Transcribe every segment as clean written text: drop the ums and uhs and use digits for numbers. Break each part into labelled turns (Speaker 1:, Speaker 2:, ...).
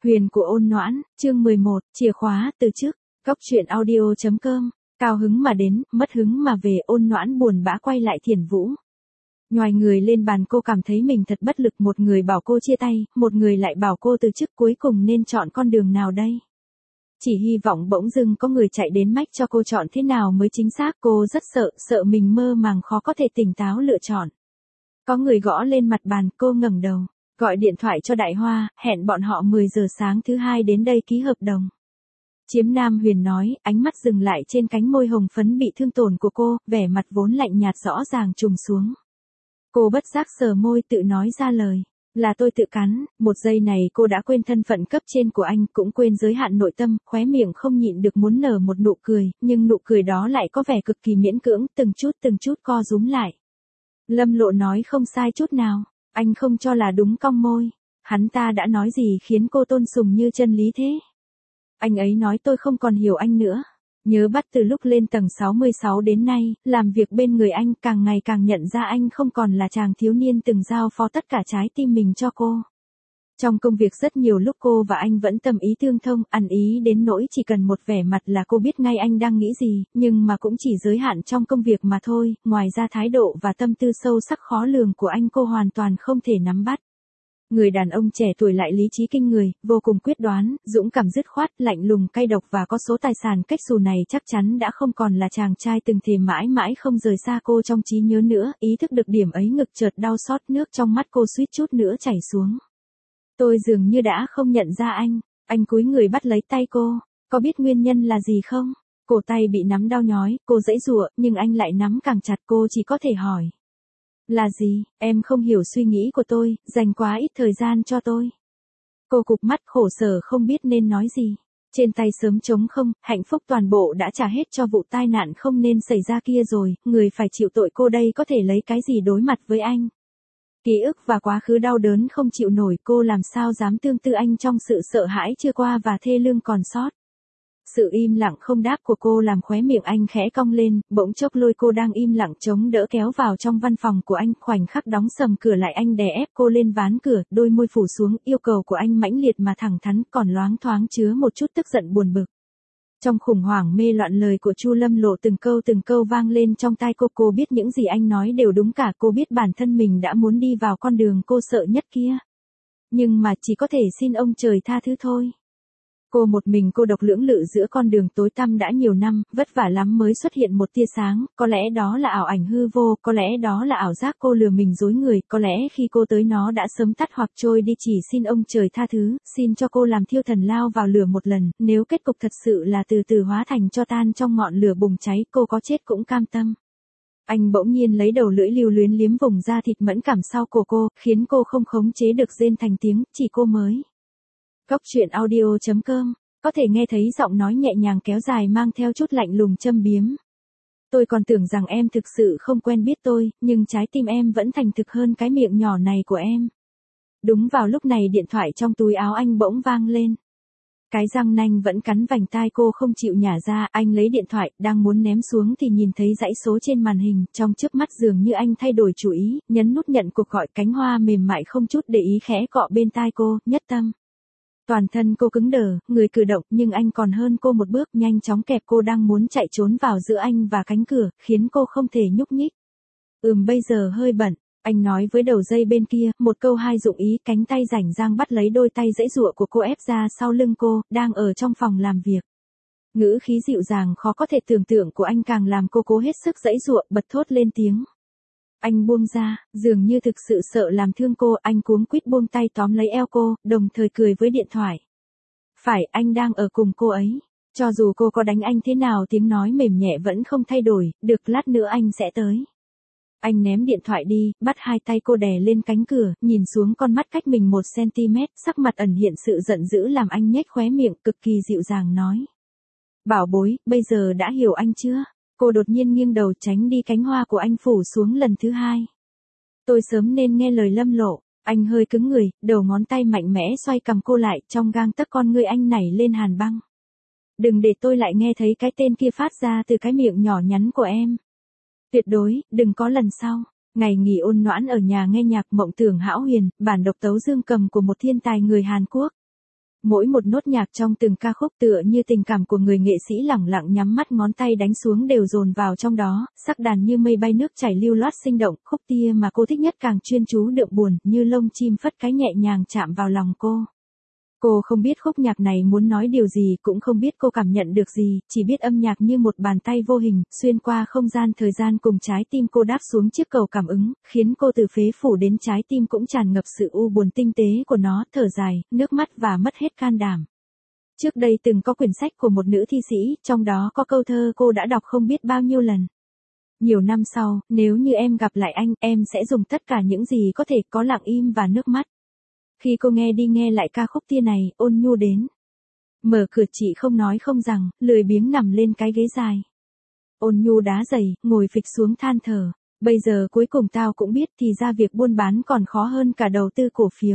Speaker 1: Huyền của ôn noãn, chương 11, chìa khóa từ chức, góc truyện audio.com, cao hứng mà đến, mất hứng mà về, ôn noãn buồn bã quay lại Thiền Vũ. Nhoài người lên bàn, cô cảm thấy mình thật bất lực, một người bảo cô chia tay, một người lại bảo cô từ chức, cuối cùng nên chọn con đường nào đây? Chỉ hy vọng bỗng dưng có người chạy đến mách cho cô chọn thế nào mới chính xác, cô rất sợ mình mơ màng khó có thể tỉnh táo lựa chọn. Có người gõ lên mặt bàn, cô ngẩng đầu, gọi điện thoại cho Đại Hoa, hẹn bọn họ 10 giờ sáng thứ hai đến đây ký hợp đồng. Chiếm Nam Huyền nói, ánh mắt dừng lại trên cánh môi hồng phấn bị thương tổn của cô, vẻ mặt vốn lạnh nhạt rõ ràng trùng xuống. Cô bất giác sờ môi tự nói ra lời, là tôi tự cắn. Một giây này cô đã quên thân phận cấp trên của anh, cũng quên giới hạn nội tâm, khóe miệng không nhịn được muốn nở một nụ cười, nhưng nụ cười đó lại có vẻ cực kỳ miễn cưỡng, từng chút co rúm lại. Lâm Lộ nói không sai chút nào, anh không cho là đúng, cong môi. Hắn ta đã nói gì khiến cô tôn sùng như chân lý thế? Anh ấy nói tôi không còn hiểu anh nữa. Nhớ bắt từ lúc lên tầng 66 đến nay, làm việc bên người anh, càng ngày càng nhận ra anh không còn là chàng thiếu niên từng giao phó tất cả trái tim mình cho cô. Trong công việc rất nhiều lúc cô và anh vẫn tâm ý tương thông, ăn ý đến nỗi chỉ cần một vẻ mặt là cô biết ngay anh đang nghĩ gì, nhưng mà cũng chỉ giới hạn trong công việc mà thôi, ngoài ra thái độ và tâm tư sâu sắc khó lường của anh cô hoàn toàn không thể nắm bắt. Người đàn ông trẻ tuổi lại lý trí kinh người, vô cùng quyết đoán, dũng cảm dứt khoát, lạnh lùng cay độc và có số tài sản cách xù này chắc chắn đã không còn là chàng trai từng thề mãi mãi không rời xa cô trong trí nhớ nữa, ý thức được điểm ấy ngực chợt đau xót, nước trong mắt cô suýt chút nữa chảy xuống. Tôi dường như đã không nhận ra anh cúi người bắt lấy tay cô, có biết nguyên nhân là gì không? Cổ tay bị nắm đau nhói, cô giãy giụa, nhưng anh lại nắm càng chặt, cô chỉ có thể hỏi. Là gì, em không hiểu suy nghĩ của tôi, dành quá ít thời gian cho tôi. Cô cụp mắt khổ sở không biết nên nói gì. Trên tay sớm trống không, hạnh phúc toàn bộ đã trả hết cho vụ tai nạn không nên xảy ra kia rồi, người phải chịu tội cô đây có thể lấy cái gì đối mặt với anh. Ký ức và quá khứ đau đớn không chịu nổi, cô làm sao dám tương tư anh trong sự sợ hãi chưa qua và thê lương còn sót. Sự im lặng không đáp của cô làm khóe miệng anh khẽ cong lên, bỗng chốc lôi cô đang im lặng chống đỡ kéo vào trong văn phòng của anh, khoảnh khắc đóng sầm cửa lại anh đè ép cô lên ván cửa, đôi môi phủ xuống, yêu cầu của anh mãnh liệt mà thẳng thắn, còn loáng thoáng chứa một chút tức giận buồn bực. Trong khủng hoảng mê loạn, lời của Chu Lâm Lộ từng câu vang lên trong tai cô biết những gì anh nói đều đúng cả, cô biết bản thân mình đã muốn đi vào con đường cô sợ nhất kia. Nhưng mà chỉ có thể xin ông trời tha thứ thôi. Cô một mình cô độc lưỡng lự giữa con đường tối tăm đã nhiều năm, vất vả lắm mới xuất hiện một tia sáng, có lẽ đó là ảo ảnh hư vô, có lẽ đó là ảo giác cô lừa mình dối người, có lẽ khi cô tới nó đã sớm tắt hoặc trôi đi, chỉ xin ông trời tha thứ, xin cho cô làm thiêu thần lao vào lửa một lần, nếu kết cục thật sự là từ từ hóa thành tro tan trong ngọn lửa bùng cháy, cô có chết cũng cam tâm. Anh bỗng nhiên lấy đầu lưỡi lưu luyến liếm vùng da thịt mẫn cảm sau cổ cô, khiến cô không khống chế được rên thành tiếng, chỉ cô mới. Góc truyện audio.com, có thể nghe thấy giọng nói nhẹ nhàng kéo dài mang theo chút lạnh lùng châm biếm. Tôi còn tưởng rằng em thực sự không quen biết tôi, nhưng trái tim em vẫn thành thực hơn cái miệng nhỏ này của em. Đúng vào lúc này điện thoại trong túi áo anh bỗng vang lên. Cái răng nanh vẫn cắn vành tai cô không chịu nhả ra, anh lấy điện thoại, đang muốn ném xuống thì nhìn thấy dãy số trên màn hình, trong chớp mắt dường như anh thay đổi chủ ý, nhấn nút nhận cuộc gọi, cánh hoa mềm mại không chút để ý khẽ cọ bên tai cô, Nhất Tâm. Toàn thân cô cứng đờ, người cử động, nhưng anh còn hơn cô một bước, nhanh chóng kẹp cô đang muốn chạy trốn vào giữa anh và cánh cửa, khiến cô không thể nhúc nhích. Bây giờ hơi bận, anh nói với đầu dây bên kia, một câu hai dụng ý, cánh tay rảnh rang bắt lấy đôi tay giãy giụa của cô ép ra sau lưng cô, đang ở trong phòng làm việc. Ngữ khí dịu dàng khó có thể tưởng tượng của anh càng làm cô cố hết sức giãy giụa, bật thốt lên tiếng. Anh buông ra, dường như thực sự sợ làm thương cô, anh cuống quýt buông tay tóm lấy eo cô, đồng thời cười với điện thoại. Phải, anh đang ở cùng cô ấy. Cho dù cô có đánh anh thế nào tiếng nói mềm nhẹ vẫn không thay đổi, được lát nữa anh sẽ tới. Anh ném điện thoại đi, bắt hai tay cô đè lên cánh cửa, nhìn xuống con mắt cách mình 1 cm, sắc mặt ẩn hiện sự giận dữ làm anh nhếch khóe miệng, cực kỳ dịu dàng nói. Bảo bối, bây giờ đã hiểu anh chưa? Cô đột nhiên nghiêng đầu tránh đi cánh hoa của anh phủ xuống lần thứ hai. Tôi sớm nên nghe lời Lâm Lộ, anh hơi cứng người, đầu ngón tay mạnh mẽ xoay cầm cô lại, trong gang tấc con ngươi anh nảy lên hàn băng. Đừng để tôi lại nghe thấy cái tên kia phát ra từ cái miệng nhỏ nhắn của em. Tuyệt đối, đừng có lần sau. Ngày nghỉ ôn noãn ở nhà nghe nhạc Mộng Tưởng Hão Huyền, bản độc tấu dương cầm của một thiên tài người Hàn Quốc. Mỗi một nốt nhạc trong từng ca khúc tựa như tình cảm của người nghệ sĩ lẳng lặng nhắm mắt ngón tay đánh xuống đều dồn vào trong đó, sắc đàn như mây bay nước chảy lưu loát sinh động, khúc tia mà cô thích nhất càng chuyên chú đượm buồn, như lông chim phất cái nhẹ nhàng chạm vào lòng cô. Cô không biết khúc nhạc này muốn nói điều gì, cũng không biết cô cảm nhận được gì, chỉ biết âm nhạc như một bàn tay vô hình, xuyên qua không gian thời gian cùng trái tim cô đáp xuống chiếc cầu cảm ứng, khiến cô từ phế phủ đến trái tim cũng tràn ngập sự u buồn tinh tế của nó, thở dài, nước mắt và mất hết can đảm. Trước đây từng có quyển sách của một nữ thi sĩ, trong đó có câu thơ cô đã đọc không biết bao nhiêu lần. Nhiều năm sau, nếu như em gặp lại anh, em sẽ dùng tất cả những gì có thể, có lặng im và nước mắt. Khi cô nghe đi nghe lại ca khúc tia này, Ôn Nhu đến. Mở cửa chị không nói không rằng, lười biếng nằm lên cái ghế dài. Ôn Nhu đá giày, ngồi phịch xuống than thở. Bây giờ cuối cùng tao cũng biết thì ra việc buôn bán còn khó hơn cả đầu tư cổ phiếu.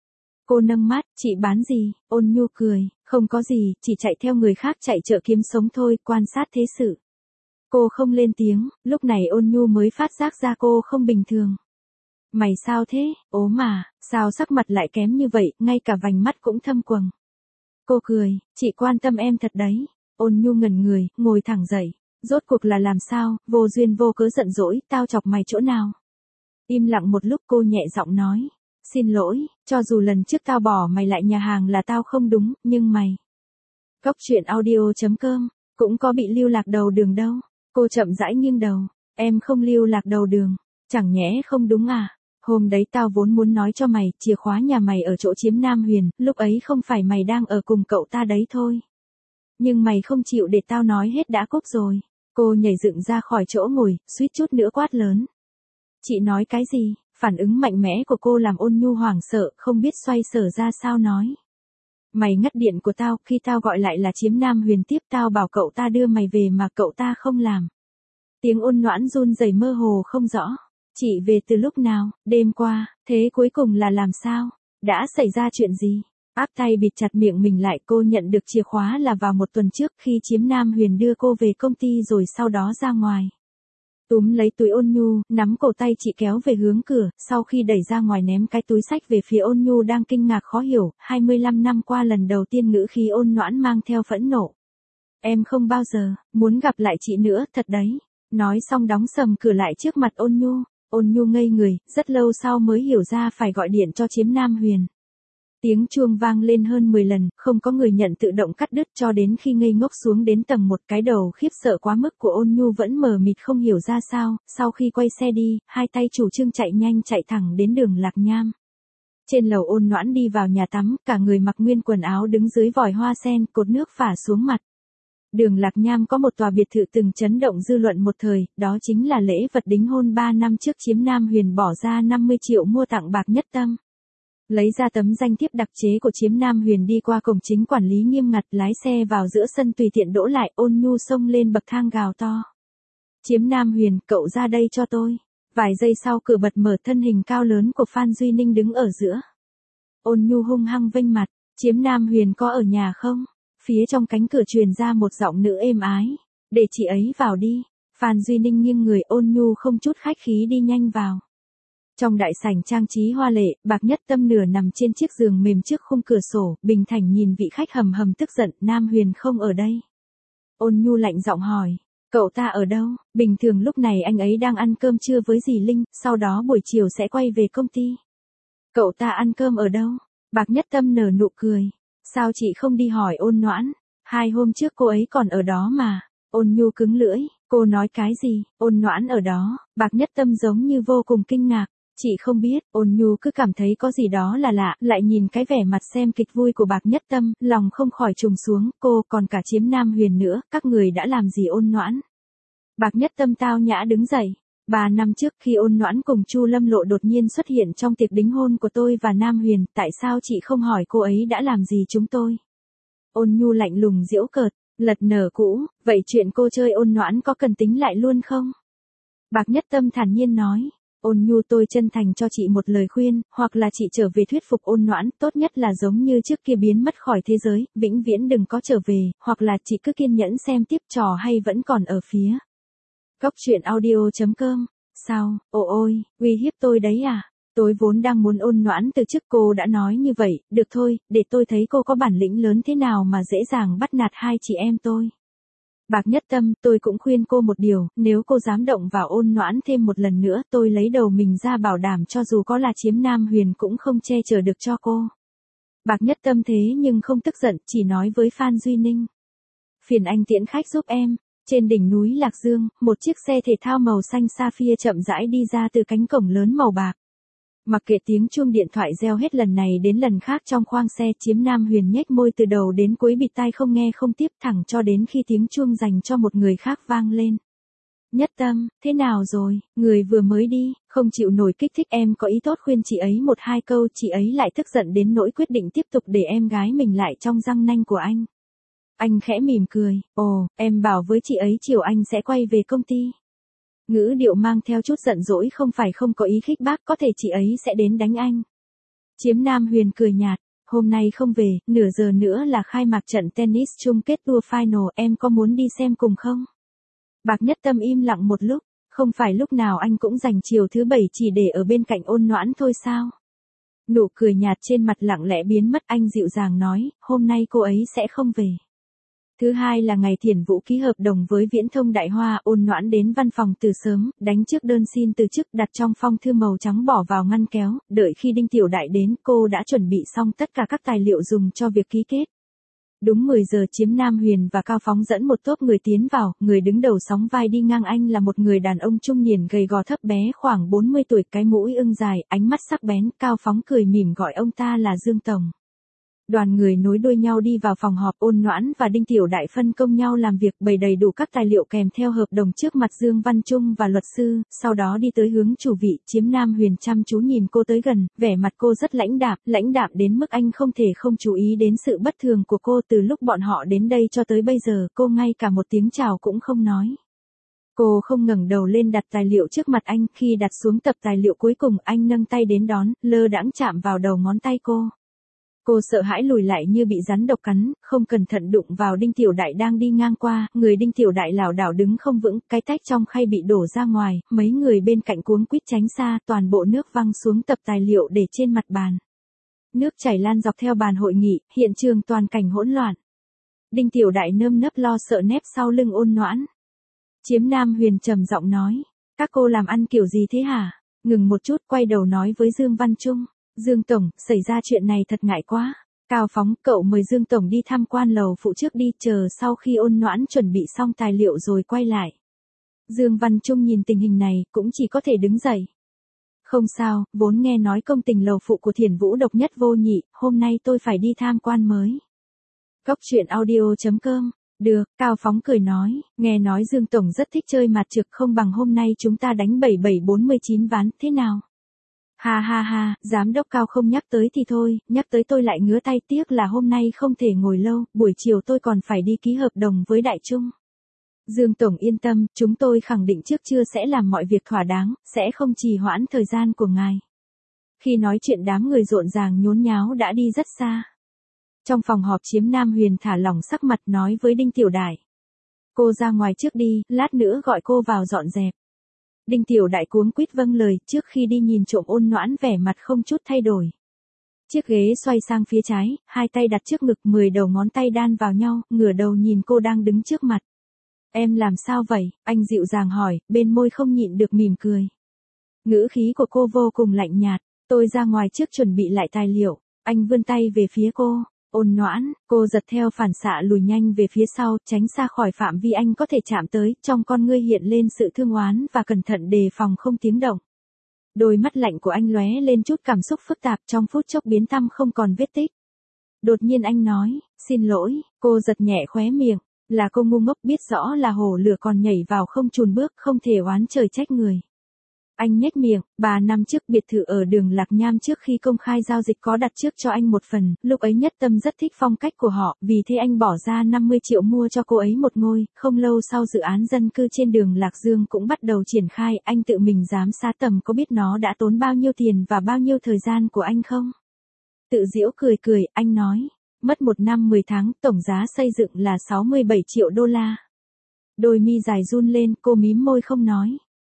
Speaker 1: Cô nâng mắt, chị bán gì? Ôn Nhu cười, không có gì, chỉ chạy theo người khác chạy chợ kiếm sống thôi, quan sát thế sự. Cô không lên tiếng, lúc này Ôn Nhu mới phát giác ra cô không bình thường. Mày sao thế, ố mà, sao sắc mặt lại kém như vậy, ngay cả vành mắt cũng thâm quầng. Cô cười, chị quan tâm em thật đấy. Ôn Nhu ngẩn người, ngồi thẳng dậy. Rốt cuộc là làm sao, vô duyên vô cớ giận dỗi, tao chọc mày chỗ nào? Im lặng một lúc cô nhẹ giọng nói. Xin lỗi, cho dù lần trước tao bỏ mày lại nhà hàng là tao không đúng, nhưng mày. Góc truyện audio.com, cũng có bị lưu lạc đầu đường đâu. Cô chậm rãi nghiêng đầu. Em không lưu lạc đầu đường, chẳng nhẽ không đúng à? Hôm đấy tao vốn muốn nói cho mày, chìa khóa nhà mày ở chỗ Chiếm Nam Huyền, lúc ấy không phải mày đang ở cùng cậu ta đấy thôi. Nhưng mày không chịu để tao nói hết đã cúp rồi. Cô nhảy dựng ra khỏi chỗ ngồi, suýt chút nữa quát lớn. Chị nói cái gì? Phản ứng mạnh mẽ của cô làm Ôn Nhu hoảng sợ, không biết xoay sở ra sao nói. Mày ngắt điện của tao, khi tao gọi lại là Chiếm Nam Huyền tiếp, tao bảo cậu ta đưa mày về mà cậu ta không làm. Tiếng Ôn Noãn run rẩy mơ hồ không rõ. Chị về từ lúc nào? Đêm qua. Thế cuối cùng là làm sao? Đã xảy ra chuyện gì? Áp tay bịt chặt miệng mình lại, cô nhận được chìa khóa là vào một tuần trước khi Chiếm Nam Huyền đưa cô về công ty rồi sau đó ra ngoài. Túm lấy túi Ôn Nhu, nắm cổ tay chị kéo về hướng cửa, sau khi đẩy ra ngoài ném cái túi xách về phía Ôn Nhu đang kinh ngạc khó hiểu, 25 năm qua lần đầu tiên ngữ khí Ôn Noãn mang theo phẫn nộ. Em không bao giờ muốn gặp lại chị nữa, thật đấy. Nói xong đóng sầm cửa lại trước mặt Ôn Nhu. Ôn Nhu ngây người, rất lâu sau mới hiểu ra phải gọi điện cho Chiếm Nam Huyền. Tiếng chuông vang lên hơn 10 lần, không có người nhận, tự động cắt đứt, cho đến khi ngây ngốc xuống đến tầng 1, cái đầu khiếp sợ quá mức của Ôn Nhu vẫn mờ mịt không hiểu ra sao, sau khi quay xe đi, hai tay chủ trương chạy nhanh chạy thẳng đến đường Lạc Nham. Trên lầu Ôn Noãn đi vào nhà tắm, cả người mặc nguyên quần áo đứng dưới vòi hoa sen, cột nước phả xuống mặt. Đường Lạc Nham có một tòa biệt thự từng chấn động dư luận một thời, đó chính là lễ vật đính hôn 3 năm trước Chiếm Nam Huyền bỏ ra 50 triệu mua tặng Bạc Nhất Tâm. Lấy ra tấm danh thiếp đặc chế của Chiếm Nam Huyền, đi qua cổng chính quản lý nghiêm ngặt, lái xe vào giữa sân tùy tiện đỗ lại. Ôn Nhu xông lên bậc thang gào to. Chiếm Nam Huyền, cậu ra đây cho tôi. Vài giây sau cửa bật mở, thân hình cao lớn của Phan Duy Ninh đứng ở giữa. Ôn Nhu hung hăng vênh mặt. Chiếm Nam Huyền có ở nhà không? Phía trong cánh cửa truyền ra một giọng nữ êm ái. Để chị ấy vào đi. Phan Duy Ninh nghiêng người, Ôn Nhu không chút khách khí đi nhanh vào. Trong đại sảnh trang trí hoa lệ, Bạc Nhất Tâm nửa nằm trên chiếc giường mềm trước khung cửa sổ, bình thản nhìn vị khách hầm hầm tức giận. Nam Huyền không ở đây. Ôn Nhu lạnh giọng hỏi. Cậu ta ở đâu? Bình thường lúc này anh ấy đang ăn cơm trưa với dì Linh, sau đó buổi chiều sẽ quay về công ty. Cậu ta ăn cơm ở đâu? Bạc Nhất Tâm nở nụ cười. Sao chị không đi hỏi Ôn Noãn? 2 hôm trước cô ấy còn ở đó mà. Ôn Nhu cứng lưỡi. Cô nói cái gì? Ôn Noãn ở đó. Bạc Nhất Tâm giống như vô cùng kinh ngạc. Chị không biết. Ôn Nhu cứ cảm thấy có gì đó là lạ, lại nhìn cái vẻ mặt xem kịch vui của Bạc Nhất Tâm, lòng không khỏi trùng xuống. Cô còn cả Chiếm Nam Huyền nữa, các người đã làm gì Ôn Noãn? Bạc Nhất Tâm tao nhã đứng dậy. 3 năm trước khi Ôn Noãn cùng Chu Lâm Lộ đột nhiên xuất hiện trong tiệc đính hôn của tôi và Nam Huyền, tại sao chị không hỏi cô ấy đã làm gì chúng tôi? Ôn Nhu lạnh lùng giễu cợt, lật nở cũ, vậy chuyện cô chơi Ôn Noãn có cần tính lại luôn không? Bạc Nhất Tâm thản nhiên nói. Ôn Nhu, tôi chân thành cho chị một lời khuyên, hoặc là chị trở về thuyết phục Ôn Noãn, tốt nhất là giống như trước kia biến mất khỏi thế giới, vĩnh viễn đừng có trở về, hoặc là chị cứ kiên nhẫn xem tiếp, trò hay vẫn còn ở phía. Góc truyện audio.com. Sao, ôi, uy hiếp tôi đấy à? Tôi vốn đang muốn Ôn Noãn từ chức, cô đã nói như vậy, được thôi, để tôi thấy cô có bản lĩnh lớn thế nào mà dễ dàng bắt nạt hai chị em tôi. Bạc Nhất Tâm, tôi cũng khuyên cô một điều, nếu cô dám động vào Ôn Noãn thêm một lần nữa, tôi lấy đầu mình ra bảo đảm cho dù có là Chiếm Nam Huyền cũng không che chở được cho cô. Bạc Nhất Tâm thế nhưng không tức giận, chỉ nói với Phan Duy Ninh. Phiền anh tiễn khách giúp em. Trên đỉnh núi Lạc Dương, một chiếc xe thể thao màu xanh sapphire chậm rãi đi ra từ cánh cổng lớn màu bạc. Mặc kệ tiếng chuông điện thoại reo hết lần này đến lần khác trong khoang xe, Chiếm Nam Huyền nhếch môi từ đầu đến cuối bịt tai không nghe không tiếp thẳng cho đến khi tiếng chuông dành cho một người khác vang lên. Nhất Tâm, thế nào rồi, người vừa mới đi, không chịu nổi kích thích, em có ý tốt khuyên chị ấy một hai câu, chị ấy lại tức giận đến nỗi quyết định tiếp tục để em gái mình lại trong răng nanh của anh. Anh khẽ mỉm cười, ồ, em bảo với chị ấy chiều anh sẽ quay về công ty. Ngữ điệu mang theo chút giận dỗi, không phải không có ý khích bác, có thể chị ấy sẽ đến đánh anh. Chiếm Nam Huyền cười nhạt, hôm nay không về, nửa giờ nữa là khai mạc trận tennis chung kết Tour Final, em có muốn đi xem cùng không? Bạc Nhất Tâm im lặng một lúc, không phải lúc nào anh cũng dành chiều thứ bảy chỉ để ở bên cạnh Ôn Noãn thôi sao? Nụ cười nhạt trên mặt lặng lẽ biến mất, anh dịu dàng nói, hôm nay cô ấy sẽ không về. Thứ hai là ngày Thiển Vũ ký hợp đồng với Viễn thông Đại Hoa, Ôn Noãn đến văn phòng từ sớm, đánh trước đơn xin từ chức, đặt trong phong thư màu trắng bỏ vào ngăn kéo, đợi khi Đinh Tiểu Đại đến, cô đã chuẩn bị xong tất cả các tài liệu dùng cho việc ký kết. Đúng 10 giờ, Chiếm Nam Huyền và Cao Phóng dẫn một tốp người tiến vào, người đứng đầu sóng vai đi ngang anh là một người đàn ông trung niên gầy gò thấp bé khoảng 40 tuổi, cái mũi ưng dài, ánh mắt sắc bén, Cao Phóng cười mỉm gọi ông ta là Dương Tổng. Đoàn người nối đuôi nhau đi vào phòng họp, Ôn Noãn và Đinh Tiểu Đại phân công nhau làm việc, bày đầy đủ các tài liệu kèm theo hợp đồng trước mặt Dương Văn Trung và luật sư, sau đó đi tới hướng chủ vị. Chiếm Nam Huyền chăm chú nhìn cô tới gần, vẻ mặt cô rất lãnh đạm đến mức anh không thể không chú ý đến sự bất thường của cô. Từ lúc bọn họ đến đây cho tới bây giờ, cô ngay cả một tiếng chào cũng không nói. Cô không ngẩng đầu lên đặt tài liệu trước mặt anh, khi đặt xuống tập tài liệu cuối cùng, anh nâng tay đến đón, lơ đãng chạm vào đầu ngón tay cô. Cô sợ hãi lùi lại như bị rắn độc cắn, không cẩn thận đụng vào Đinh Tiểu Đại đang đi ngang qua, người Đinh Tiểu Đại lảo đảo đứng không vững, cái tách trong khay bị đổ ra ngoài, mấy người bên cạnh cuống quýt tránh xa, toàn bộ nước văng xuống tập tài liệu để trên mặt bàn. Nước chảy lan dọc theo bàn hội nghị, hiện trường toàn cảnh hỗn loạn. Đinh Tiểu Đại nơm nớp lo sợ nép sau lưng Ôn Noãn. Chiếm Nam Huyền trầm giọng nói, các cô làm ăn kiểu gì thế hả? Ngừng một chút, quay đầu nói với Dương Văn Trung. Dương Tổng, xảy ra chuyện này thật ngại quá. Cao Phóng, cậu mời Dương Tổng đi tham quan lầu phụ trước đi, chờ sau khi Ôn Noãn chuẩn bị xong tài liệu rồi quay lại. Dương Văn Trung nhìn tình hình này, cũng chỉ có thể đứng dậy. Không sao, vốn nghe nói công tình lầu phụ của Thiển Vũ độc nhất vô nhị, hôm nay tôi phải đi tham quan mới. Cóc truyện audio.com. Được, Cao Phóng cười nói, nghe nói Dương Tổng rất thích chơi mặt trược, không bằng hôm nay chúng ta đánh 7749 ván, thế nào? Ha ha ha, giám đốc Cao không nhắc tới thì thôi, nhắc tới tôi lại ngứa tay, tiếc là hôm nay không thể ngồi lâu, buổi chiều tôi còn phải đi ký hợp đồng với Đại Trung. Dương Tổng yên tâm, chúng tôi khẳng định trước trưa sẽ làm mọi việc thỏa đáng, sẽ không trì hoãn thời gian của ngài. Khi nói chuyện đám người rộn ràng nhốn nháo đã đi rất xa. Trong phòng họp, Chiếm Nam Huyền thả lỏng sắc mặt nói với Đinh Tiểu Đại. Cô ra ngoài trước đi, lát nữa gọi cô vào dọn dẹp. Đinh Tiểu Đại cuống quýt vâng lời, trước khi đi nhìn trộm Ôn Noãn vẻ mặt không chút thay đổi. Chiếc ghế xoay sang phía trái, hai tay đặt trước ngực, 10 đầu ngón tay đan vào nhau, ngửa đầu nhìn cô đang đứng trước mặt. Em làm sao vậy? Anh dịu dàng hỏi, bên môi không nhịn được mỉm cười. Ngữ khí của cô vô cùng lạnh nhạt, tôi ra ngoài trước chuẩn bị lại tài liệu. Anh vươn tay về phía cô. Ôn Noãn, cô giật theo phản xạ lùi nhanh về phía sau, tránh xa khỏi phạm vi anh có thể chạm tới, trong con ngươi hiện lên sự thương oán và cẩn thận đề phòng không tiếng động. Đôi mắt lạnh của anh lóe lên chút cảm xúc phức tạp, trong phút chốc biến tăm không còn vết tích. Đột nhiên anh nói, xin lỗi, cô giật nhẹ khóe miệng, là cô ngu ngốc, biết rõ là hồ lửa còn nhảy vào không chùn bước, không thể oán trời trách người. Anh nhếch miệng, 3 năm trước biệt thự ở đường Lạc Nham trước khi công khai giao dịch có đặt trước cho anh một phần, lúc ấy Nhất Tâm rất thích phong cách của họ, vì thế anh bỏ ra 50 triệu mua cho cô ấy một ngôi, không lâu sau dự án dân cư trên đường Lạc Dương cũng bắt đầu triển khai, anh tự mình giám sát tầm, có biết nó đã tốn bao nhiêu tiền và bao nhiêu thời gian của anh không? Tự giễu cười, anh nói, mất 1 năm 10 tháng, tổng giá xây dựng là 67 triệu đô la. Đôi mi dài run lên, cô mím môi không nói.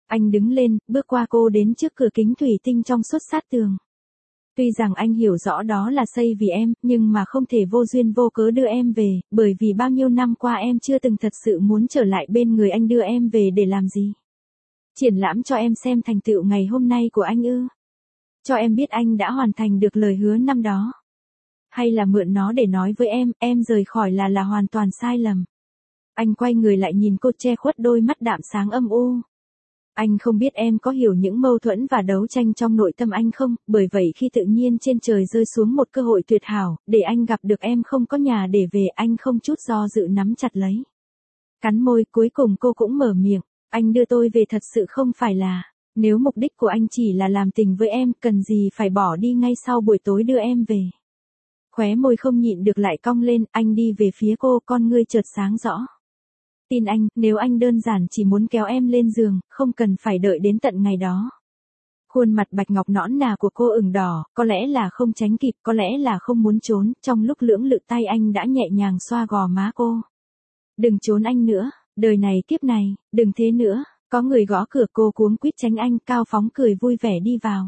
Speaker 1: Anh đứng lên, bước qua cô đến trước cửa kính thủy tinh trong suốt sát tường. Tuy rằng anh hiểu rõ đó là xây vì em, nhưng mà không thể vô duyên vô cớ đưa em về, bởi vì bao nhiêu năm qua em chưa từng thật sự muốn trở lại bên người anh, đưa em về để làm gì? Triển lãm cho em xem thành tựu ngày hôm nay của anh ư? Cho em biết anh đã hoàn thành được lời hứa năm đó. Hay là mượn nó để nói với em rời khỏi là hoàn toàn sai lầm. Anh quay người lại nhìn cô, che khuất đôi mắt đạm sáng âm u. Anh không biết em có hiểu những mâu thuẫn và đấu tranh trong nội tâm anh không, bởi vậy khi tự nhiên trên trời rơi xuống một cơ hội tuyệt hảo, để anh gặp được em không có nhà để về, anh không chút do dự nắm chặt lấy. Cắn môi, cuối cùng cô cũng mở miệng, anh đưa tôi về thật sự không phải là, nếu mục đích của anh chỉ là làm tình với em, cần gì phải bỏ đi ngay sau buổi tối đưa em về. Khóe môi không nhịn được lại cong lên, anh đi về phía cô, con ngươi chợt sáng rõ. Tin anh, nếu anh đơn giản chỉ muốn kéo em lên giường, không cần phải đợi đến tận ngày đó. Khuôn mặt bạch ngọc nõn nà của cô ửng đỏ, có lẽ là không tránh kịp, có lẽ là không muốn trốn, trong lúc lưỡng lự tay anh đã nhẹ nhàng xoa gò má cô. Đừng trốn anh nữa, đời này kiếp này, đừng thế nữa, có người gõ cửa, cô cuống quýt tránh anh, Cao Phóng cười vui vẻ đi vào.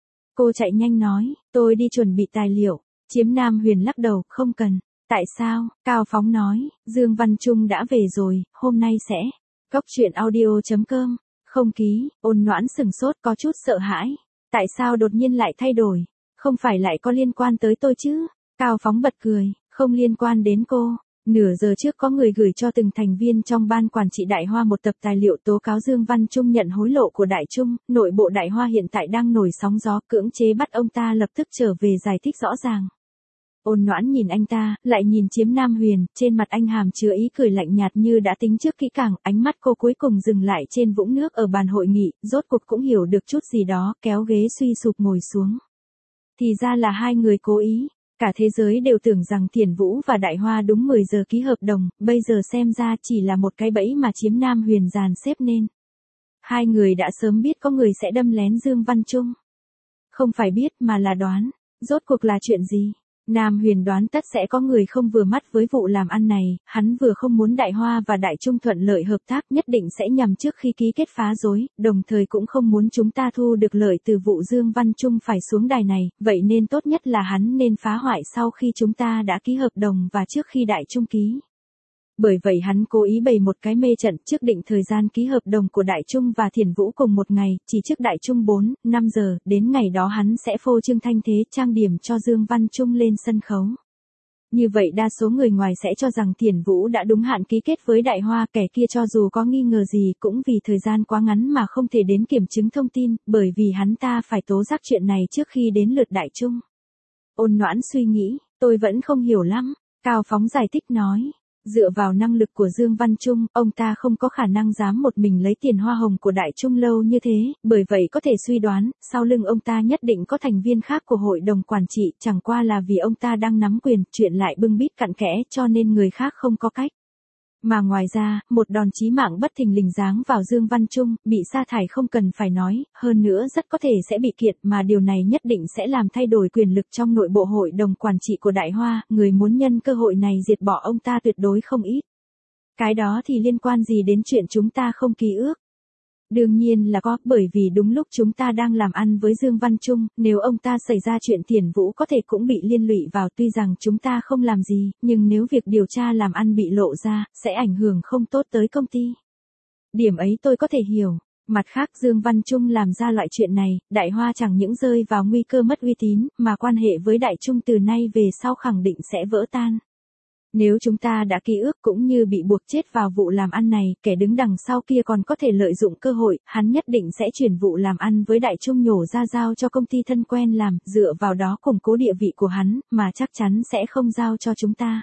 Speaker 1: Cô chạy nhanh nói, tôi đi chuẩn bị tài liệu, Chiếm Nam Huyền lắc đầu, không cần. Tại sao? Cao Phóng nói, Dương Văn Trung đã về rồi, hôm nay sẽ. Góc truyện audio.com, không ký, Ôn Noãn sừng sốt có chút sợ hãi. Tại sao đột nhiên lại thay đổi? Không phải lại có liên quan tới tôi chứ? Cao Phóng bật cười, không liên quan đến cô. Nửa giờ trước có người gửi cho từng thành viên trong ban quản trị Đại Hoa một tập tài liệu tố cáo Dương Văn Trung nhận hối lộ của Đại Trung, nội bộ Đại Hoa hiện tại đang nổi sóng gió, cưỡng chế bắt ông ta lập tức trở về giải thích rõ ràng. Ôn Noãn nhìn anh ta, lại nhìn Chiếm Nam Huyền, trên mặt anh hàm chứa ý cười lạnh nhạt như đã tính trước kỹ càng, ánh mắt cô cuối cùng dừng lại trên vũng nước ở bàn hội nghị, rốt cuộc cũng hiểu được chút gì đó, kéo ghế suy sụp ngồi xuống. Thì ra là hai người cố ý, cả thế giới đều tưởng rằng Thiển Vũ và Đại Hoa đúng 10 giờ ký hợp đồng, bây giờ xem ra chỉ là một cái bẫy mà Chiếm Nam Huyền dàn xếp nên. Hai người đã sớm biết có người sẽ đâm lén Dương Văn Trung. Không phải biết mà là đoán, rốt cuộc là chuyện gì? Nam Huyền đoán tất sẽ có người không vừa mắt với vụ làm ăn này, hắn vừa không muốn Đại Hoa và Đại Trung thuận lợi hợp tác, nhất định sẽ nhằm trước khi ký kết phá rối, đồng thời cũng không muốn chúng ta thu được lợi từ vụ Dương Văn Trung phải xuống đài này, vậy nên tốt nhất là hắn nên phá hoại sau khi chúng ta đã ký hợp đồng và trước khi Đại Trung ký. Bởi vậy hắn cố ý bày một cái mê trận, trước định thời gian ký hợp đồng của Đại Trung và Thiển Vũ cùng một ngày, chỉ trước Đại Trung 4-5 giờ, đến ngày đó hắn sẽ phô trương thanh thế trang điểm cho Dương Văn Trung lên sân khấu. Như vậy đa số người ngoài sẽ cho rằng Thiển Vũ đã đúng hạn ký kết với Đại Hoa, kẻ kia cho dù có nghi ngờ gì cũng vì thời gian quá ngắn mà không thể đến kiểm chứng thông tin, bởi vì hắn ta phải tố giác chuyện này trước khi đến lượt Đại Trung. Ôn Noãn suy nghĩ, tôi vẫn không hiểu lắm, Cao Phóng giải thích nói. Dựa vào năng lực của Dương Văn Trung, ông ta không có khả năng dám một mình lấy tiền hoa hồng của Đại Trung lâu như thế, bởi vậy có thể suy đoán, sau lưng ông ta nhất định có thành viên khác của hội đồng quản trị, chẳng qua là vì ông ta đang nắm quyền, chuyện lại bưng bít cặn kẽ cho nên người khác không có cách. Mà ngoài ra, một đòn chí mạng bất thình lình giáng vào Dương Văn Trung, bị sa thải không cần phải nói, hơn nữa rất có thể sẽ bị kiện, mà điều này nhất định sẽ làm thay đổi quyền lực trong nội bộ hội đồng quản trị của Đại Hoa, người muốn nhân cơ hội này diệt bỏ ông ta tuyệt đối không ít. Cái đó thì liên quan gì đến chuyện chúng ta không ký ước? Đương nhiên là có, bởi vì đúng lúc chúng ta đang làm ăn với Dương Văn Trung, nếu ông ta xảy ra chuyện Thiển Vũ có thể cũng bị liên lụy vào, tuy rằng chúng ta không làm gì, nhưng nếu việc điều tra làm ăn bị lộ ra, sẽ ảnh hưởng không tốt tới công ty. Điểm ấy tôi có thể hiểu. Mặt khác Dương Văn Trung làm ra loại chuyện này, Đại Hoa chẳng những rơi vào nguy cơ mất uy tín, mà quan hệ với Đại Trung từ nay về sau khẳng định sẽ vỡ tan. Nếu chúng ta đã ký ước cũng như bị buộc chết vào vụ làm ăn này, kẻ đứng đằng sau kia còn có thể lợi dụng cơ hội, hắn nhất định sẽ chuyển vụ làm ăn với Đại Trung nhổ ra giao cho công ty thân quen làm, dựa vào đó củng cố địa vị của hắn, mà chắc chắn sẽ không giao cho chúng ta.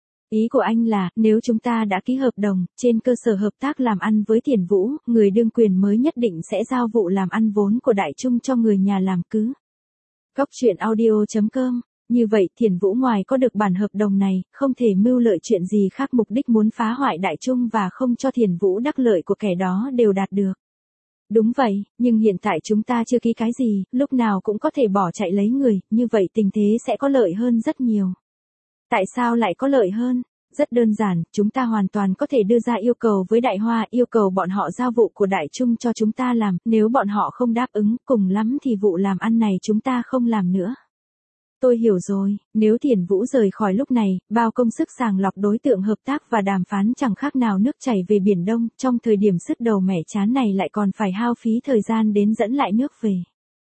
Speaker 1: Ý của anh là, nếu chúng ta đã ký hợp đồng, trên cơ sở hợp tác làm ăn với Thiển Vũ, người đương quyền mới nhất định sẽ giao vụ làm ăn vốn của Đại Trung cho người nhà làm cứ. Góc truyện audio.com. Như vậy Thiển Vũ ngoài có được bản hợp đồng này, không thể mưu lợi chuyện gì khác, mục đích muốn phá hoại Đại Trung và không cho Thiển Vũ đắc lợi của kẻ đó đều đạt được. Đúng vậy, nhưng hiện tại chúng ta chưa ký cái gì, lúc nào cũng có thể bỏ chạy lấy người, như vậy tình thế sẽ có lợi hơn rất nhiều. Tại sao lại có lợi hơn? Rất đơn giản, chúng ta hoàn toàn có thể đưa ra yêu cầu với Đại Hoa, yêu cầu bọn họ giao vụ của Đại Trung cho chúng ta làm, nếu bọn họ không đáp ứng, cùng lắm thì vụ làm ăn này chúng ta không làm nữa. Tôi hiểu rồi, nếu Thiển Vũ rời khỏi lúc này, bao công sức sàng lọc đối tượng hợp tác và đàm phán chẳng khác nào nước chảy về Biển Đông, trong thời điểm sứt đầu mẻ chán này lại còn phải hao phí thời gian đến dẫn lại nước về.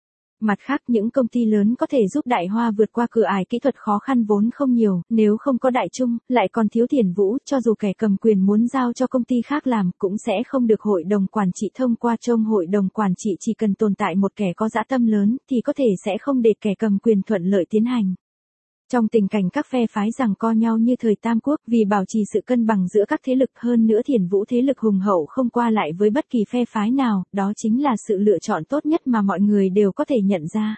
Speaker 1: Mặt khác những công ty lớn có thể giúp Đại Hoa vượt qua cửa ải kỹ thuật khó khăn vốn không nhiều, nếu không có Đại Trung, lại còn thiếu Thiển Vũ, cho dù kẻ cầm quyền muốn giao cho công ty khác làm, cũng sẽ không được hội đồng quản trị thông qua. Trong hội đồng quản trị chỉ cần tồn tại một kẻ có dã tâm lớn, thì có thể sẽ không để kẻ cầm quyền thuận lợi tiến hành. Trong tình cảnh các phe phái giằng co nhau như thời Tam Quốc, vì bảo trì sự cân bằng giữa các thế lực, hơn nữa Thiển Vũ thế lực hùng hậu không qua lại với bất kỳ phe phái nào, đó chính là sự lựa chọn tốt nhất mà mọi người đều có thể nhận ra.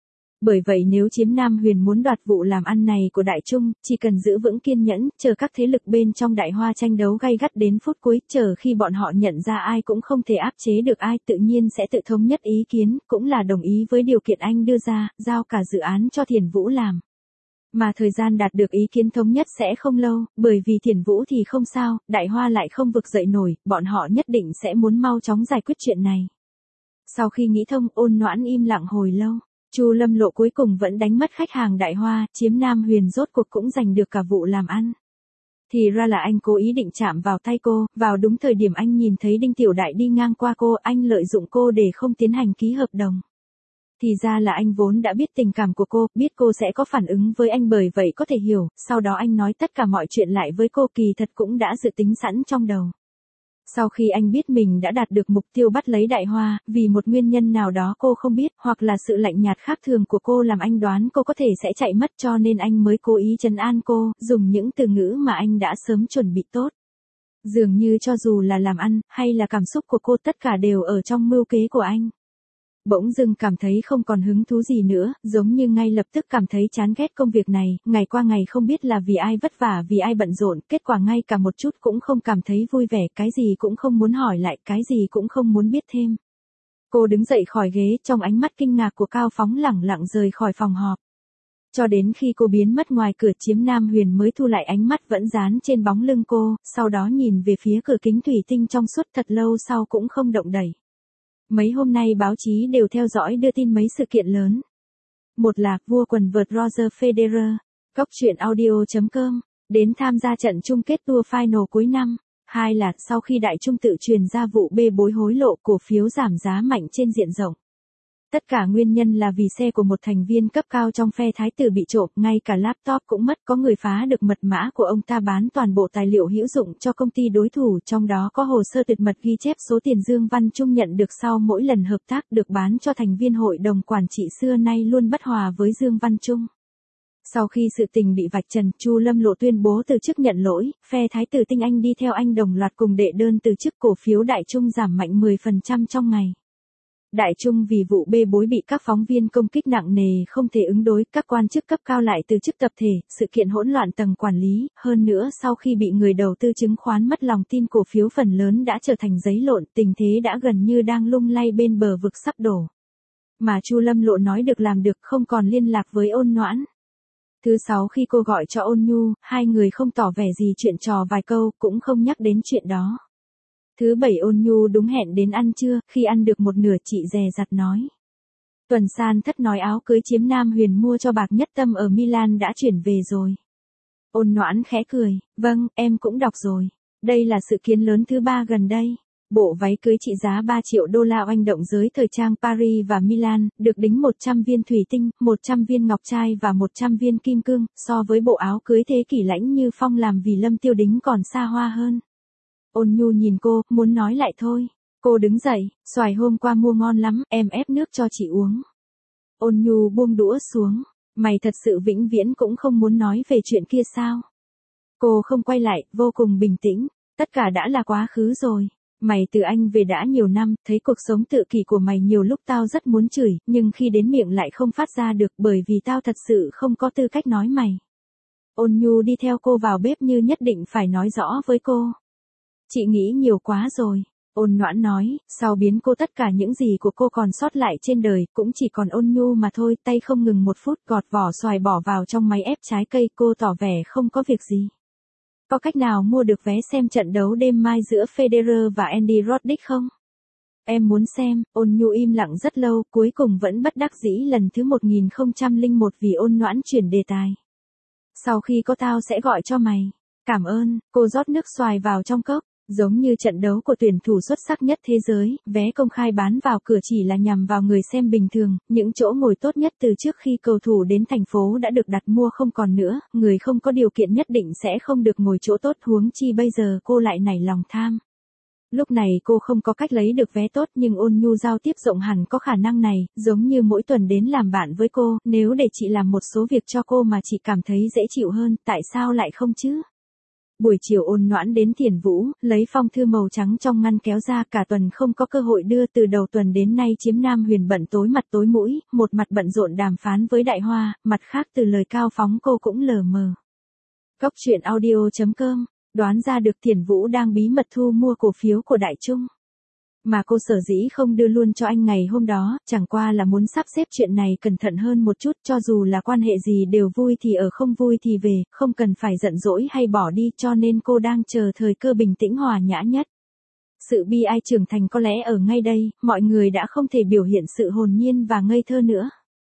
Speaker 1: Bởi vậy nếu Chiếm Nam Huyền muốn đoạt vụ làm ăn này của Đại Trung, chỉ cần giữ vững kiên nhẫn, chờ các thế lực bên trong Đại Hoa tranh đấu gay gắt đến phút cuối, chờ khi bọn họ nhận ra ai cũng không thể áp chế được ai, tự nhiên sẽ tự thống nhất ý kiến, cũng là đồng ý với điều kiện anh đưa ra, giao cả dự án cho Thiển Vũ làm. Mà thời gian đạt được ý kiến thống nhất sẽ không lâu, bởi vì Thiển Vũ thì không sao, Đại Hoa lại không vực dậy nổi, bọn họ nhất định sẽ muốn mau chóng giải quyết chuyện này. Sau khi nghĩ thông, Ôn Noãn im lặng hồi lâu. Chu Lâm Lộ cuối cùng vẫn đánh mất khách hàng Đại Hoa, Chiếm Nam Huyền rốt cuộc cũng giành được cả vụ làm ăn. Thì ra là anh cố ý định chạm vào tay cô, vào đúng thời điểm anh nhìn thấy Đinh Tiểu Đại đi ngang qua cô, anh lợi dụng cô để không tiến hành ký hợp đồng. Thì ra là anh vốn đã biết tình cảm của cô, biết cô sẽ có phản ứng với anh, bởi vậy có thể hiểu, sau đó anh nói tất cả mọi chuyện lại với cô, kỳ thật cũng đã dự tính sẵn trong đầu. Sau khi anh biết mình đã đạt được mục tiêu bắt lấy Đại Hoa, vì một nguyên nhân nào đó cô không biết, hoặc là sự lạnh nhạt khác thường của cô làm anh đoán cô có thể sẽ chạy mất, cho nên anh mới cố ý trấn an cô, dùng những từ ngữ mà anh đã sớm chuẩn bị tốt. Dường như cho dù là làm ăn, hay là cảm xúc của cô, tất cả đều ở trong mưu kế của anh. Bỗng dưng cảm thấy không còn hứng thú gì nữa, giống như ngay lập tức cảm thấy chán ghét công việc này, ngày qua ngày không biết là vì ai vất vả, vì ai bận rộn, kết quả ngay cả một chút cũng không cảm thấy vui vẻ, cái gì cũng không muốn hỏi lại, cái gì cũng không muốn biết thêm. Cô đứng dậy khỏi ghế, trong ánh mắt kinh ngạc của Cao Phóng lẳng lặng rời khỏi phòng họp. Cho đến khi cô biến mất ngoài cửa, Chiếm Nam Huyền mới thu lại ánh mắt vẫn dán trên bóng lưng cô, sau đó nhìn về phía cửa kính thủy tinh trong suốt thật lâu sau cũng không động đậy. Mấy hôm nay báo chí đều theo dõi đưa tin mấy sự kiện lớn. Một là vua quần vợt Roger Federer, Cóc truyện audio.com, đến tham gia trận chung kết Tour Final cuối năm. Hai là sau khi Đại Trung tự truyền ra vụ bê bối hối lộ, cổ phiếu giảm giá mạnh trên diện rộng. Tất cả nguyên nhân là vì xe của một thành viên cấp cao trong phe thái tử bị trộm, ngay cả laptop cũng mất, có người phá được mật mã của ông ta, bán toàn bộ tài liệu hữu dụng cho công ty đối thủ, trong đó có hồ sơ tuyệt mật ghi chép số tiền Dương Văn Trung nhận được sau mỗi lần hợp tác, được bán cho thành viên hội đồng quản trị xưa nay luôn bất hòa với Dương Văn Trung. Sau khi sự tình bị vạch trần, Chu Lâm Lộ tuyên bố từ chức nhận lỗi, phe thái tử Tinh Anh đi theo anh đồng loạt cùng đệ đơn từ chức, cổ phiếu Đại Trung giảm mạnh 10% trong ngày. Đại Trung vì vụ bê bối bị các phóng viên công kích nặng nề không thể ứng đối, các quan chức cấp cao lại từ chức tập thể, sự kiện hỗn loạn tầng quản lý, hơn nữa sau khi bị người đầu tư chứng khoán mất lòng tin, cổ phiếu phần lớn đã trở thành giấy lộn, tình thế đã gần như đang lung lay bên bờ vực sắp đổ. Mà Chu Lâm Lộ nói được làm được, không còn liên lạc với Ôn Noãn. Thứ sáu khi cô gọi cho Ôn Nhu, hai người không tỏ vẻ gì chuyện trò vài câu, cũng không nhắc đến chuyện đó. Thứ bảy Ôn Nhu đúng hẹn đến ăn trưa, khi ăn được một nửa chị dè dặt nói. Tuần San Thất nói áo cưới Chiếm Nam Huyền mua cho Bạc Nhất Tâm ở Milan đã chuyển về rồi. Ôn Noãn khẽ cười, vâng, em cũng đọc rồi. Đây là sự kiện lớn thứ ba gần đây. Bộ váy cưới trị giá 3 triệu đô la oanh động giới thời trang Paris và Milan, được đính 100 viên thủy tinh, 100 viên ngọc trai và 100 viên kim cương, so với bộ áo cưới thế kỷ Lãnh Như Phong làm vì Lâm Tiêu đính còn xa hoa hơn. Ôn Nhu nhìn cô, muốn nói lại thôi. Cô đứng dậy, xoài hôm qua mua ngon lắm, em ép nước cho chị uống. Ôn Nhu buông đũa xuống, mày thật sự vĩnh viễn cũng không muốn nói về chuyện kia sao? Cô không quay lại, vô cùng bình tĩnh, tất cả đã là quá khứ rồi. Mày từ Anh về đã nhiều năm, thấy cuộc sống tự kỷ của mày nhiều lúc tao rất muốn chửi, nhưng khi đến miệng lại không phát ra được, bởi vì tao thật sự không có tư cách nói mày. Ôn Nhu đi theo cô vào bếp như nhất định phải nói rõ với cô. Chị nghĩ nhiều quá rồi. Ôn Noãn nói, sau biến cô tất cả những gì của cô còn sót lại trên đời, cũng chỉ còn Ôn Nhu mà thôi, tay không ngừng một phút, gọt vỏ xoài bỏ vào trong máy ép trái cây, cô tỏ vẻ không có việc gì. Có cách nào mua được vé xem trận đấu đêm mai giữa Federer và Andy Roddick không? Em muốn xem. Ôn Nhu im lặng rất lâu, cuối cùng vẫn bất đắc dĩ lần thứ 1001 vì Ôn Noãn chuyển đề tài. Sau khi có tao sẽ gọi cho mày. Cảm ơn. Cô rót nước xoài vào trong cốc. Giống như trận đấu của tuyển thủ xuất sắc nhất thế giới, vé công khai bán vào cửa chỉ là nhằm vào người xem bình thường, những chỗ ngồi tốt nhất từ trước khi cầu thủ đến thành phố đã được đặt mua không còn nữa, người không có điều kiện nhất định sẽ không được ngồi chỗ tốt, huống chi bây giờ cô lại nảy lòng tham. Lúc này cô không có cách lấy được vé tốt, nhưng Ôn Nhu giao tiếp rộng hẳn có khả năng này, giống như mỗi tuần đến làm bạn với cô, nếu để chị làm một số việc cho cô mà chị cảm thấy dễ chịu hơn, tại sao lại không chứ? Buổi chiều Ôn Noãn đến Thiền Vũ, lấy phong thư màu trắng trong ngăn kéo ra, cả tuần không có cơ hội đưa, từ đầu tuần đến nay Chiếm Nam Huyền bận tối mặt tối mũi, một mặt bận rộn đàm phán với Đại Hoa, mặt khác từ lời cao phóng cô cũng lờ mờ. Góc truyện audio.com, đoán ra được Thiền Vũ đang bí mật thu mua cổ phiếu của Đại Trung. Mà cô sở dĩ không đưa luôn cho anh ngày hôm đó, chẳng qua là muốn sắp xếp chuyện này cẩn thận hơn một chút, cho dù là quan hệ gì đều vui thì ở không vui thì về, không cần phải giận dỗi hay bỏ đi, cho nên cô đang chờ thời cơ bình tĩnh hòa nhã nhất. Sự bi ai trưởng thành có lẽ ở ngay đây, mọi người đã không thể biểu hiện sự hồn nhiên và ngây thơ nữa.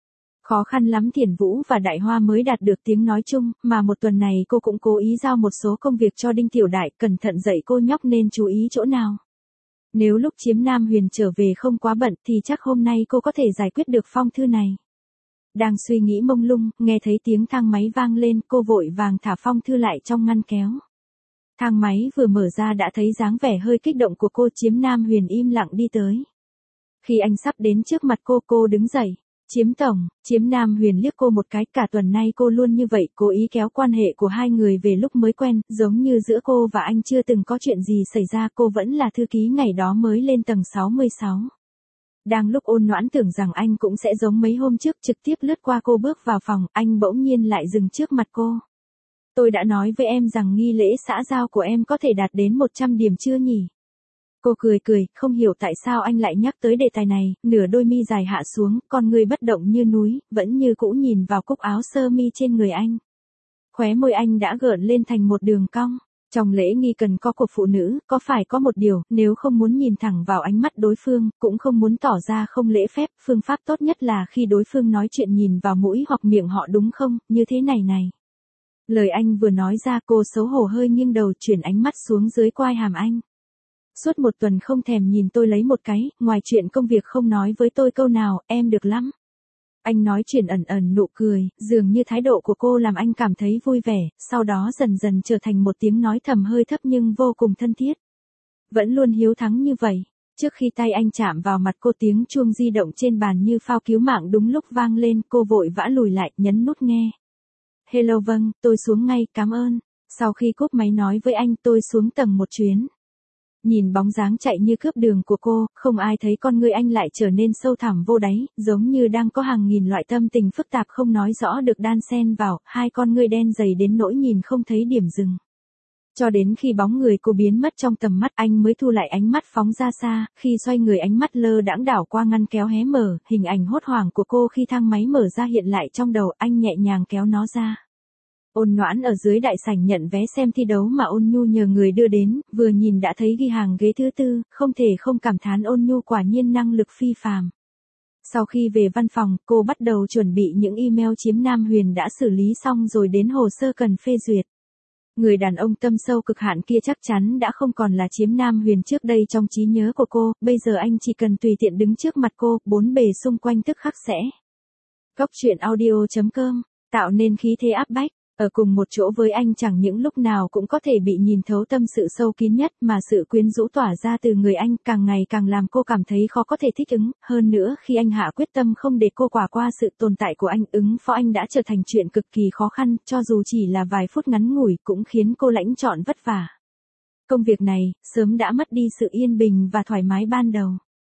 Speaker 1: Khó khăn lắm Thiền Vũ và Đại Hoa mới đạt được tiếng nói chung, mà một tuần này cô cũng cố ý giao một số công việc cho Đinh Tiểu Đại, cẩn thận dạy cô nhóc nên chú ý chỗ nào. Nếu lúc Chiếm Nam Huyền trở về không quá bận thì chắc hôm nay cô có thể giải quyết được phong thư này. Đang suy nghĩ mông lung, nghe thấy tiếng thang máy vang lên, cô vội vàng thả phong thư lại trong ngăn kéo. Thang máy vừa mở ra đã thấy dáng vẻ hơi kích động của cô. Chiếm Nam Huyền im lặng đi tới. Khi anh sắp đến trước mặt cô đứng dậy. Chiếm tổng. Chiếm Nam Huyền liếc cô một cái, cả tuần nay cô luôn như vậy, cố ý kéo quan hệ của hai người về lúc mới quen, giống như giữa cô và anh chưa từng có chuyện gì xảy ra, cô vẫn là thư ký ngày đó mới lên tầng 66. Đang lúc Ôn Noãn tưởng rằng anh cũng sẽ giống mấy hôm trước trực tiếp lướt qua cô bước vào phòng, anh bỗng nhiên lại dừng trước mặt cô. Tôi đã nói với em rằng nghi lễ xã giao của em có thể đạt đến 100 điểm chưa nhỉ? Cô cười, không hiểu tại sao anh lại nhắc tới đề tài này, nửa đôi mi dài hạ xuống, con người bất động như núi, vẫn như cũ nhìn vào cúc áo sơ mi trên người anh. Khóe môi anh đã gợn lên thành một đường cong. Trong lễ nghi cần có của phụ nữ, có phải có một điều, nếu không muốn nhìn thẳng vào ánh mắt đối phương, cũng không muốn tỏ ra không lễ phép, phương pháp tốt nhất là khi đối phương nói chuyện nhìn vào mũi hoặc miệng họ, đúng không, như thế này. Lời anh vừa nói ra, cô xấu hổ hơi nghiêng đầu, chuyển ánh mắt xuống dưới quai hàm anh. Suốt một tuần không thèm nhìn tôi lấy một cái, ngoài chuyện công việc không nói với tôi câu nào, em được lắm. Anh nói chuyện ẩn nụ cười, dường như thái độ của cô làm anh cảm thấy vui vẻ, sau đó dần dần trở thành một tiếng nói thầm hơi thấp nhưng vô cùng thân thiết. Vẫn luôn hiếu thắng như vậy. Trước khi tay anh chạm vào mặt cô, tiếng chuông di động trên bàn như phao cứu mạng đúng lúc vang lên, cô vội vã lùi lại, nhấn nút nghe. Hello vâng, tôi xuống ngay, cảm ơn. Sau khi cúp máy nói với anh, tôi xuống tầng một chuyến. Nhìn bóng dáng chạy như cướp đường của cô, không ai thấy con người anh lại trở nên sâu thẳm vô đáy, giống như đang có hàng nghìn loại tâm tình phức tạp không nói rõ được đan xen vào, hai con ngươi đen dày đến nỗi nhìn không thấy điểm dừng. Cho đến khi bóng người cô biến mất trong tầm mắt, anh mới thu lại ánh mắt phóng ra xa, khi xoay người ánh mắt lơ đãng đảo qua ngăn kéo hé mở, hình ảnh hốt hoảng của cô khi thang máy mở ra hiện lại trong đầu, anh nhẹ nhàng kéo nó ra. Ôn Noãn ở dưới đại sảnh nhận vé xem thi đấu mà Ôn Nhu nhờ người đưa đến, vừa nhìn đã thấy ghi hàng ghế thứ 4, không thể không cảm thán Ôn Nhu quả nhiên năng lực phi phàm. Sau khi về văn phòng, cô bắt đầu chuẩn bị những email Chiếm Nam Huyền đã xử lý xong rồi đến hồ sơ cần phê duyệt. Người đàn ông tâm sâu cực hạn kia chắc chắn đã không còn là Chiếm Nam Huyền trước đây trong trí nhớ của cô, bây giờ anh chỉ cần tùy tiện đứng trước mặt cô, bốn bề xung quanh tức khắc sẽ. Góc truyện audio.com, tạo nên khí thế áp bách. Ở cùng một chỗ với anh chẳng những lúc nào cũng có thể bị nhìn thấu tâm sự sâu kín nhất, mà sự quyến rũ tỏa ra từ người anh càng ngày càng làm cô cảm thấy khó có thể thích ứng, hơn nữa khi anh hạ quyết tâm không để cô quả qua sự tồn tại của anh, ứng phó anh đã trở thành chuyện cực kỳ khó khăn, cho dù chỉ là vài phút ngắn ngủi cũng khiến cô lãnh trọn vất vả. Công việc này, sớm đã mất đi sự yên bình và thoải mái ban đầu.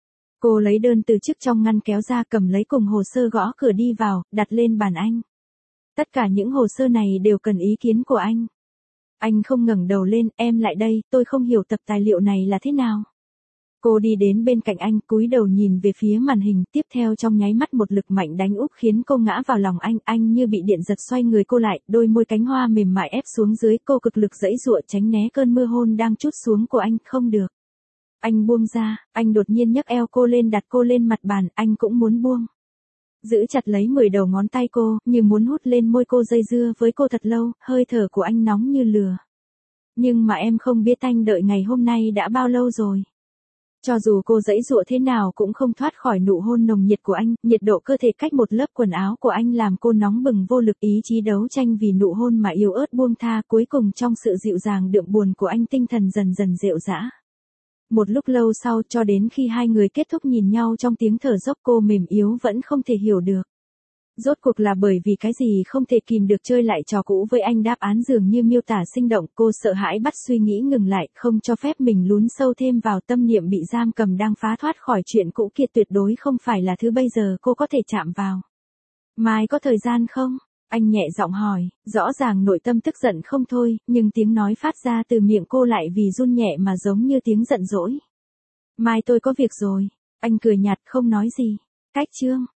Speaker 1: Cô lấy đơn từ chức trong ngăn kéo ra, cầm lấy cùng hồ sơ, gõ cửa đi vào, đặt lên bàn anh. Tất cả những hồ sơ này đều cần ý kiến của anh. Anh không ngẩng đầu lên, em lại đây, tôi không hiểu tập tài liệu này là thế nào. Cô đi đến bên cạnh anh, cúi đầu nhìn về phía màn hình, tiếp theo trong nháy mắt một lực mạnh đánh úp khiến cô ngã vào lòng anh như bị điện giật xoay người cô lại, đôi môi cánh hoa mềm mại ép xuống dưới, cô cực lực giãy giụa tránh né cơn mưa hôn đang trút xuống của anh, không được. Anh buông ra, anh đột nhiên nhấc eo cô lên đặt cô lên mặt bàn, anh cũng muốn buông. Giữ chặt lấy 10 đầu ngón tay cô, như muốn hút lên môi cô dây dưa với cô thật lâu, hơi thở của anh nóng như lửa. Nhưng mà em không biết anh đợi ngày hôm nay đã bao lâu rồi. Cho dù cô giãy giụa thế nào cũng không thoát khỏi nụ hôn nồng nhiệt của anh, nhiệt độ cơ thể cách một lớp quần áo của anh làm cô nóng bừng vô lực, ý chí đấu tranh vì nụ hôn mà yếu ớt buông tha, cuối cùng trong sự dịu dàng đượm buồn của anh tinh thần dần dần rệu rã. Một lúc lâu sau cho đến khi hai người kết thúc nhìn nhau trong tiếng thở dốc cô mềm yếu vẫn không thể hiểu được. Rốt cuộc là bởi vì cái gì không thể kìm được chơi lại trò cũ với anh, đáp án dường như miêu tả sinh động, cô sợ hãi bắt suy nghĩ ngừng lại, không cho phép mình lún sâu thêm vào tâm niệm bị giam cầm đang phá thoát khỏi chuyện cũ kia, tuyệt đối không phải là thứ bây giờ cô có thể chạm vào. Mai có thời gian không? Anh nhẹ giọng hỏi, rõ ràng nội tâm tức giận không thôi, nhưng tiếng nói phát ra từ miệng cô lại vì run nhẹ mà giống như tiếng giận dỗi. Mai tôi có việc rồi. Anh cười nhạt không nói gì. Cách chương